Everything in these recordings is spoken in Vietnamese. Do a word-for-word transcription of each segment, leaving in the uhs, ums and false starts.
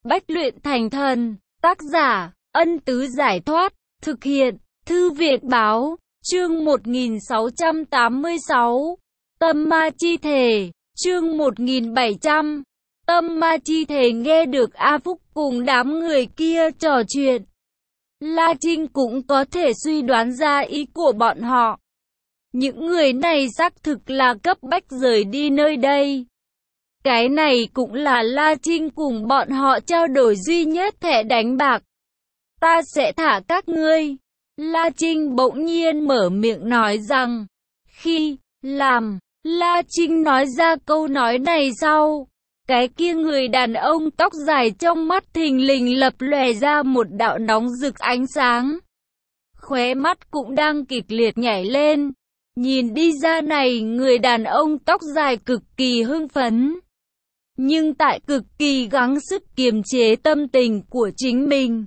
bách luyện thành thần. Tác giả, Ân Tứ Giải Thoát. Thực hiện, Thư viện Báo. Chương một nghìn sáu trăm tám mươi sáu. Tâm ma chi thể. Chương một nghìn bảy trăm. Tâm ma chi thể. Nghe được A Phúc cùng đám người kia trò chuyện, La Trinh cũng có thể suy đoán ra ý của bọn họ. Những người này xác thực là cấp bách rời đi nơi đây. Cái này cũng là La Trinh cùng bọn họ trao đổi duy nhất thẻ đánh bạc. Ta sẽ thả các ngươi. La Trinh bỗng nhiên mở miệng nói rằng, khi làm La Trinh nói ra câu nói này sau, cái kia người đàn ông tóc dài trong mắt thình lình lập lòe ra một đạo nóng rực ánh sáng. Khóe mắt cũng đang kịch liệt nhảy lên. Nhìn đi ra này, người đàn ông tóc dài cực kỳ hưng phấn, nhưng tại cực kỳ gắng sức kiềm chế tâm tình của chính mình.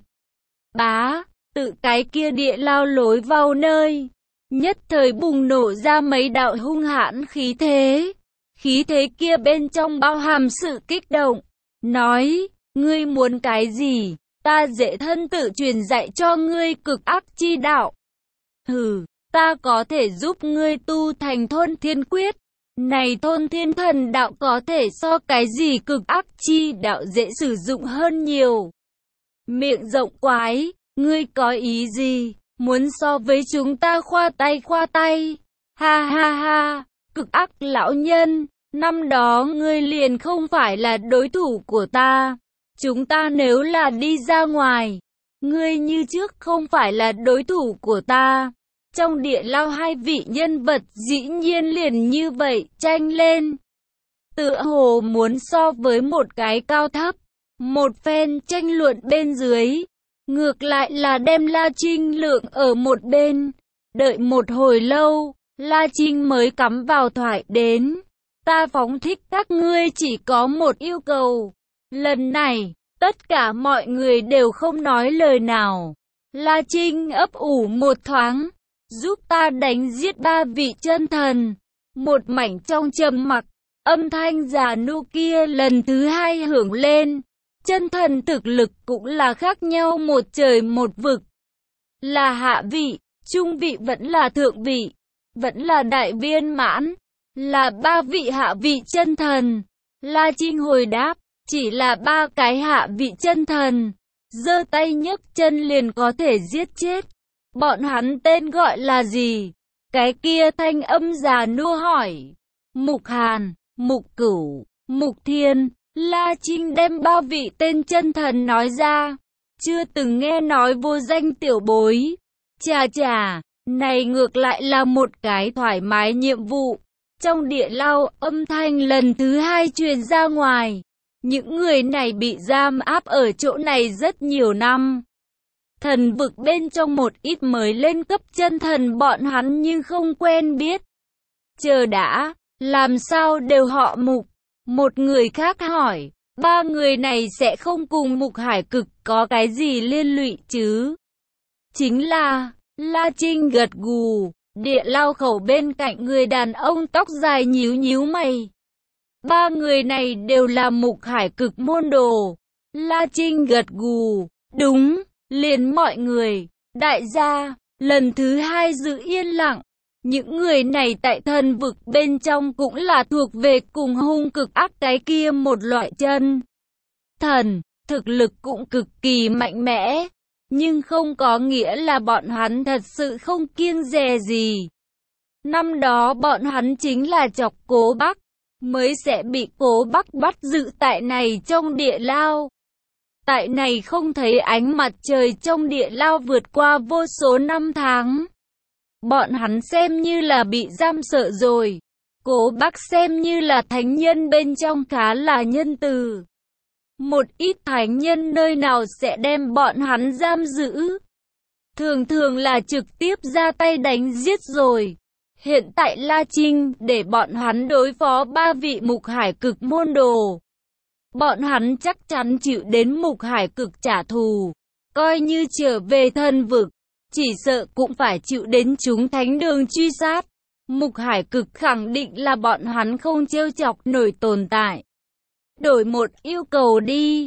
Bá, tự cái kia địa lao lối vào nơi, nhất thời bùng nổ ra mấy đạo hung hãn khí thế. Khí thế kia bên trong bao hàm sự kích động. Nói, ngươi muốn cái gì? Ta dễ thân tự truyền dạy cho ngươi cực ác chi đạo. Hừ, ta có thể giúp ngươi tu thành thôn thiên quyết. Này thôn thiên thần đạo có thể so cái gì cực ác chi đạo dễ sử dụng hơn nhiều. Miệng rộng quái, ngươi có ý gì? Muốn so với chúng ta khoa tay khoa tay? Ha ha ha, cực ác lão nhân, năm đó ngươi liền không phải là đối thủ của ta. Chúng ta nếu là đi ra ngoài, ngươi như trước không phải là đối thủ của ta. Trong địa lao hai vị nhân vật dĩ nhiên liền như vậy tranh lên, tựa hồ muốn so với một cái cao thấp. Một phen tranh luận bên dưới, ngược lại là đem La Trinh lượng ở một bên. Đợi một hồi lâu, La Trinh mới cắm vào thoại đến. Ta phóng thích các ngươi chỉ có một yêu cầu. Lần này, tất cả mọi người đều không nói lời nào. La Trinh ấp ủ một thoáng, giúp ta đánh giết ba vị chân thần. Một mảnh trong trầm mặc, âm thanh già nua kia lần thứ hai hưởng lên. Chân thần thực lực cũng là khác nhau một trời một vực. Là hạ vị, trung vị vẫn là thượng vị, vẫn là đại viên mãn, là ba vị hạ vị chân thần. La Trinh hồi đáp, chỉ là ba cái hạ vị chân thần, giơ tay nhấc chân liền có thể giết chết. Bọn hắn tên gọi là gì? Cái kia thanh âm già nua hỏi. Mục Hàn, Mục Cửu, Mục Thiên. La Trinh đem ba vị tên chân thần nói ra. Chưa từng nghe nói vô danh tiểu bối. Chà chà, này ngược lại là một cái thoải mái nhiệm vụ. Trong địa lao, âm thanh lần thứ hai truyền ra ngoài. Những người này bị giam áp ở chỗ này rất nhiều năm. Thần vực bên trong một ít mới lên cấp chân thần bọn hắn nhưng không quen biết. Chờ đã, làm sao đều họ Mục? Một người khác hỏi, ba người này sẽ không cùng Mục Hải Cực có cái gì liên lụy chứ? Chính là, La Trinh gật gù. Địa lao khẩu bên cạnh người đàn ông tóc dài nhíu nhíu mày. Ba người này đều là Mục Hải Cực môn đồ. La Trinh gật gù. Đúng, liền mọi người. Đại gia, lần thứ hai giữ yên lặng. Những người này tại thần vực bên trong cũng là thuộc về cùng hung cực ác cái kia một loại chân thần. Thực lực cũng cực kỳ mạnh mẽ. Nhưng không có nghĩa là bọn hắn thật sự không kiêng dè gì. Năm đó bọn hắn chính là chọc Cố Bắc, mới sẽ bị Cố Bắc bắt giữ tại này trong địa lao. Tại này không thấy ánh mặt trời trong địa lao vượt qua vô số năm tháng. Bọn hắn xem như là bị giam sợ rồi. Cố Bắc xem như là thánh nhân bên trong khá là nhân từ. Một ít thánh nhân nơi nào sẽ đem bọn hắn giam giữ. Thường thường là trực tiếp ra tay đánh giết rồi. Hiện tại La Trinh để bọn hắn đối phó ba vị Mục Hải Cực môn đồ. Bọn hắn chắc chắn chịu đến Mục Hải Cực trả thù. Coi như trở về thần vực, chỉ sợ cũng phải chịu đến chúng thánh đường truy sát. Mục Hải Cực khẳng định là bọn hắn không trêu chọc nổi tồn tại. Đổi một yêu cầu đi.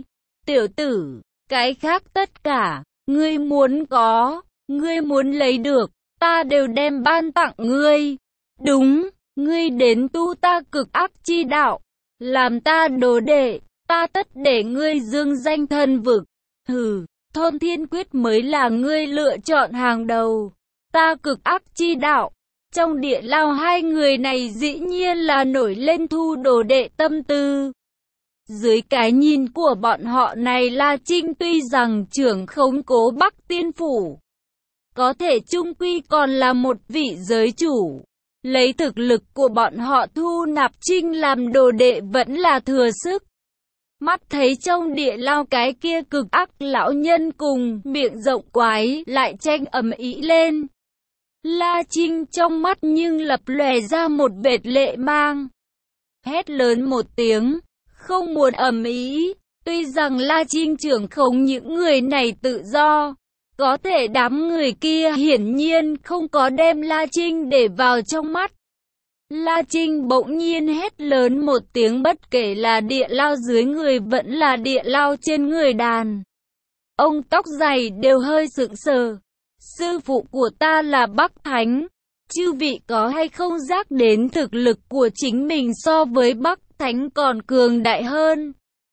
Tiểu tử, cái khác tất cả, ngươi muốn có, ngươi muốn lấy được, ta đều đem ban tặng ngươi. Đúng, ngươi đến tu ta cực ác chi đạo, làm ta đồ đệ, ta tất để ngươi dương danh thần vực. Hừ, thôn thiên quyết mới là ngươi lựa chọn hàng đầu. Ta cực ác chi đạo. Trong địa lao hai người này dĩ nhiên là nổi lên thu đồ đệ tâm tư. Dưới cái nhìn của bọn họ này, La Trinh tuy rằng trưởng khống Cố Bắc Tiên Phủ, có thể chung quy còn là một vị giới chủ. Lấy thực lực của bọn họ thu nạp Trinh làm đồ đệ vẫn là thừa sức. Mắt thấy trong địa lao cái kia cực ác lão nhân cùng miệng rộng quái lại tranh ầm ĩ lên. La Trinh trong mắt nhưng lập lòe ra một vệt lệ mang. Hét lớn một tiếng, không muốn ầm ĩ. Tuy rằng La Trinh trưởng khống những người này tự do, có thể đám người kia hiển nhiên không có đem La Trinh để vào trong mắt. La Trinh bỗng nhiên hét lớn một tiếng, bất kể là địa lao dưới người vẫn là địa lao trên người đàn. Ông tóc dày đều hơi sững sờ. Sư phụ của ta là Bắc Thánh, chư vị có hay không giác đến thực lực của chính mình so với Bắc Thánh còn cường đại hơn?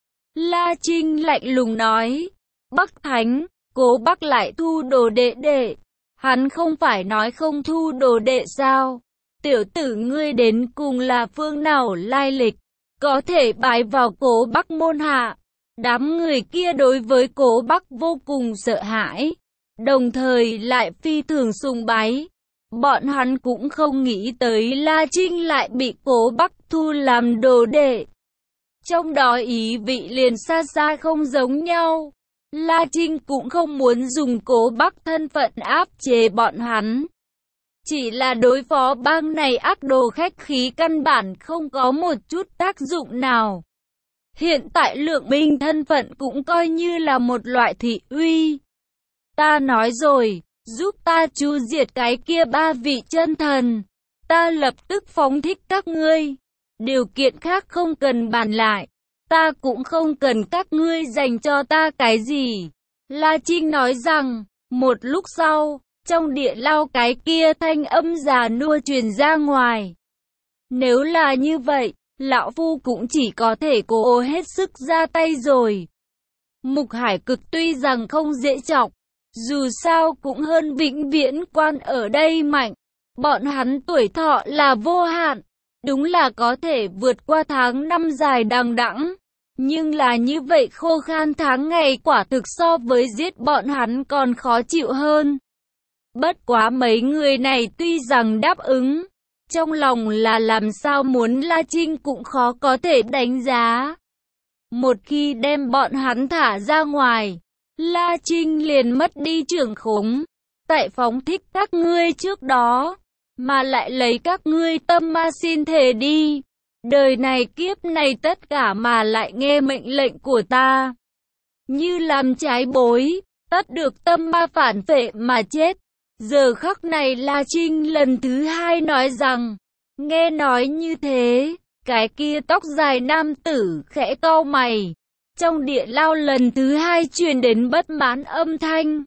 La Trinh lạnh lùng nói. Bắc Thánh, Cố Bắc lại thu đồ đệ đệ. Hắn không phải nói không thu đồ đệ sao? Tiểu tử ngươi đến cùng là phương nào lai lịch, có thể bái vào Cố Bắc môn hạ? Đám người kia đối với Cố Bắc vô cùng sợ hãi, đồng thời lại phi thường sùng bái. Bọn hắn cũng không nghĩ tới La Trinh lại bị Cố Bắc thu làm đồ đệ. Trong đó ý vị liền xa xa không giống nhau. La Trinh cũng không muốn dùng Cố Bắc thân phận áp chế bọn hắn. Chỉ là đối phó bang này ác đồ khách khí căn bản không có một chút tác dụng nào. Hiện tại Lượng Minh thân phận cũng coi như là một loại thị uy. Ta nói rồi, giúp ta chu diệt cái kia ba vị chân thần. Ta lập tức phóng thích các ngươi. Điều kiện khác không cần bàn lại. Ta cũng không cần các ngươi dành cho ta cái gì. La Trinh nói rằng, một lúc sau, trong địa lao cái kia thanh âm già nua truyền ra ngoài. Nếu là như vậy, lão phu cũng chỉ có thể cố hết sức ra tay rồi. Mục Hải Cực tuy rằng không dễ chọc, dù sao cũng hơn Vĩnh Viễn Quan ở đây mạnh. Bọn hắn tuổi thọ là vô hạn, đúng là có thể vượt qua tháng năm dài đằng đẵng. Nhưng là như vậy khô khan tháng ngày quả thực so với giết bọn hắn còn khó chịu hơn. Bất quá mấy người này tuy rằng đáp ứng, trong lòng là làm sao muốn La Trinh cũng khó có thể đánh giá. Một khi đem bọn hắn thả ra ngoài, La Trinh liền mất đi trưởng khống. Tại phóng thích các ngươi trước đó, mà lại lấy các ngươi tâm ma xin thề đi. Đời này kiếp này tất cả mà lại nghe mệnh lệnh của ta. Như làm trái bối, tất được tâm ma phản phệ mà chết. Giờ khắc này La Trinh lần thứ hai nói rằng, nghe nói như thế, cái kia tóc dài nam tử khẽ cau mày. Trong địa lao lần thứ hai truyền đến bất mãn âm thanh.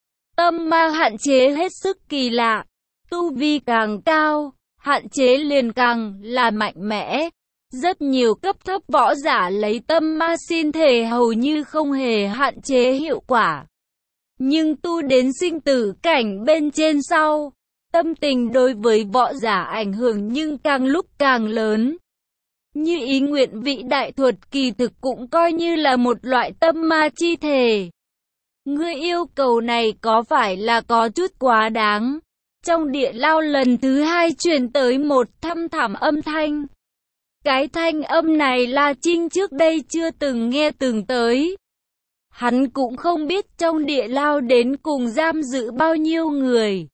Tâm ma hạn chế hết sức kỳ lạ, tu vi càng cao, hạn chế liền càng là mạnh mẽ. Rất nhiều cấp thấp võ giả lấy tâm ma xin thể hầu như không hề hạn chế hiệu quả. Nhưng tu đến sinh tử cảnh bên trên sau, tâm tình đối với võ giả ảnh hưởng nhưng càng lúc càng lớn. Như ý nguyện vị đại thuật kỳ thực cũng coi như là một loại tâm ma chi thể. Ngươi yêu cầu này có phải là có chút quá đáng? Trong địa lao lần thứ hai truyền tới một thăm thẳm âm thanh. Cái thanh âm này La Trinh trước đây chưa từng nghe từng tới. Hắn cũng không biết trong địa lao đến cùng giam giữ bao nhiêu người.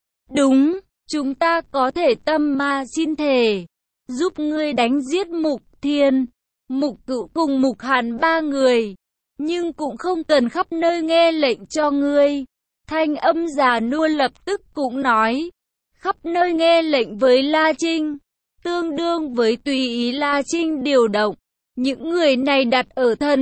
Đúng, chúng ta có thể tâm ma xin thề, giúp ngươi đánh giết Mục Thiên, Mục Cửu cùng Mục Hàn ba người, nhưng cũng không cần khắp nơi nghe lệnh cho ngươi. Thanh âm già nua lập tức cũng nói, khắp nơi nghe lệnh với La Trinh, tương đương với tùy ý La Trinh điều động. Những người này đặt ở thần vực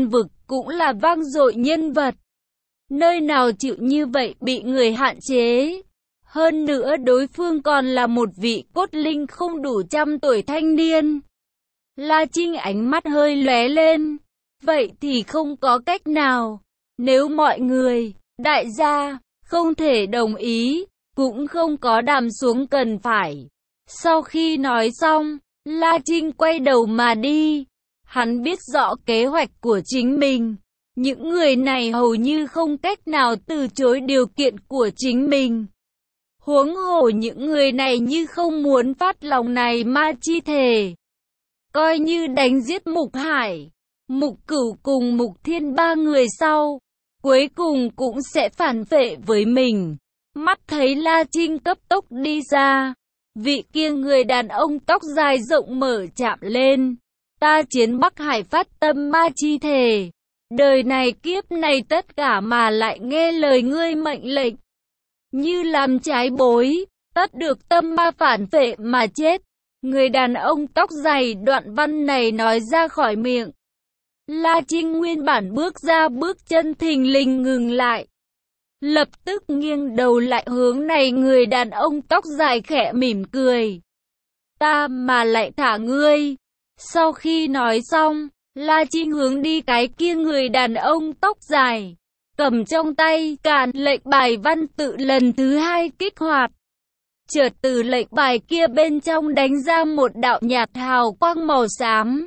cũng là vang dội nhân vật. Nơi nào chịu như vậy bị người hạn chế. Hơn nữa đối phương còn là một vị cốt linh không đủ trăm tuổi thanh niên. La Trinh ánh mắt hơi lóe lên. Vậy thì không có cách nào. Nếu mọi người, đại gia, không thể đồng ý, cũng không có đàm xuống cần phải. Sau khi nói xong, La Trinh quay đầu mà đi. Hắn biết rõ kế hoạch của chính mình. Những người này hầu như không cách nào từ chối điều kiện của chính mình. Huống hồ những người này như không muốn phát lòng này ma chi thể. Coi như đánh giết Mục Hải, Mục Cửu cùng Mục Thiên ba người sau, cuối cùng cũng sẽ phản vệ với mình. Mắt thấy La Trinh cấp tốc đi ra, vị kia người đàn ông tóc dài rộng mở chạm lên. Ta chiến Bắc Hải phát tâm ma chi thể. Đời này kiếp này tất cả mà lại nghe lời ngươi mệnh lệnh. Như làm trái bối, tất được tâm ma phản vệ mà chết. Người đàn ông tóc dài đoạn văn này nói ra khỏi miệng. La Trinh nguyên bản bước ra bước chân thình lình ngừng lại. Lập tức nghiêng đầu lại hướng này người đàn ông tóc dài khẽ mỉm cười. Ta mà lại thả ngươi. Sau khi nói xong, La Trinh hướng đi cái kia người đàn ông tóc dài. Cầm trong tay càn lệnh bài văn tự lần thứ hai kích hoạt. Chợt từ lệnh bài kia bên trong đánh ra một đạo nhạt hào quang màu xám.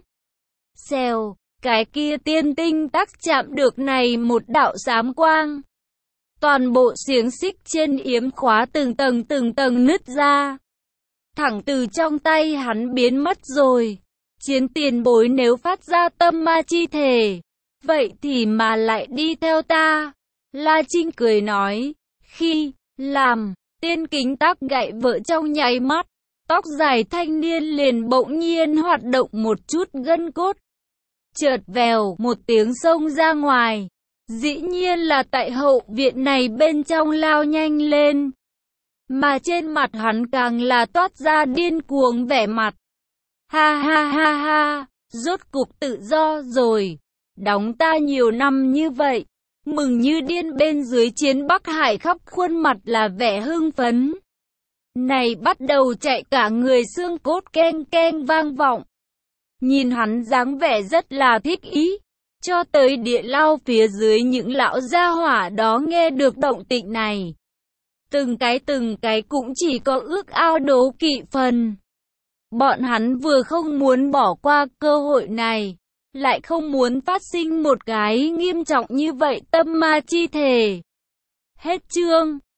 Xèo, cái kia tiên tinh tác chạm được này một đạo xám quang. Toàn bộ xiềng xích trên yếm khóa từng tầng từng tầng nứt ra. Thẳng từ trong tay hắn biến mất rồi. Chiến tiền bối nếu phát ra tâm ma chi thể, vậy thì mà lại đi theo ta. La Trinh cười nói, khi làm tiên kính tác gậy vợ trong nháy mắt, tóc dài thanh niên liền bỗng nhiên hoạt động một chút gân cốt. Chợt vèo một tiếng xông ra ngoài, dĩ nhiên là tại hậu viện này bên trong lao nhanh lên. Mà trên mặt hắn càng là toát ra điên cuồng vẻ mặt. Ha ha ha ha, rốt cục tự do rồi, đóng ta nhiều năm như vậy, mừng như điên bên dưới chiến Bắc Hải khắp khuôn mặt là vẻ hưng phấn. Này bắt đầu chạy cả người xương cốt keng keng vang vọng. Nhìn hắn dáng vẻ rất là thích ý, cho tới địa lao phía dưới những lão gia hỏa đó nghe được động tĩnh này. Từng cái từng cái cũng chỉ có ước ao đố kỵ phần. Bọn hắn vừa không muốn bỏ qua cơ hội này, lại không muốn phát sinh một cái nghiêm trọng như vậy tâm ma chi thể. Hết chương.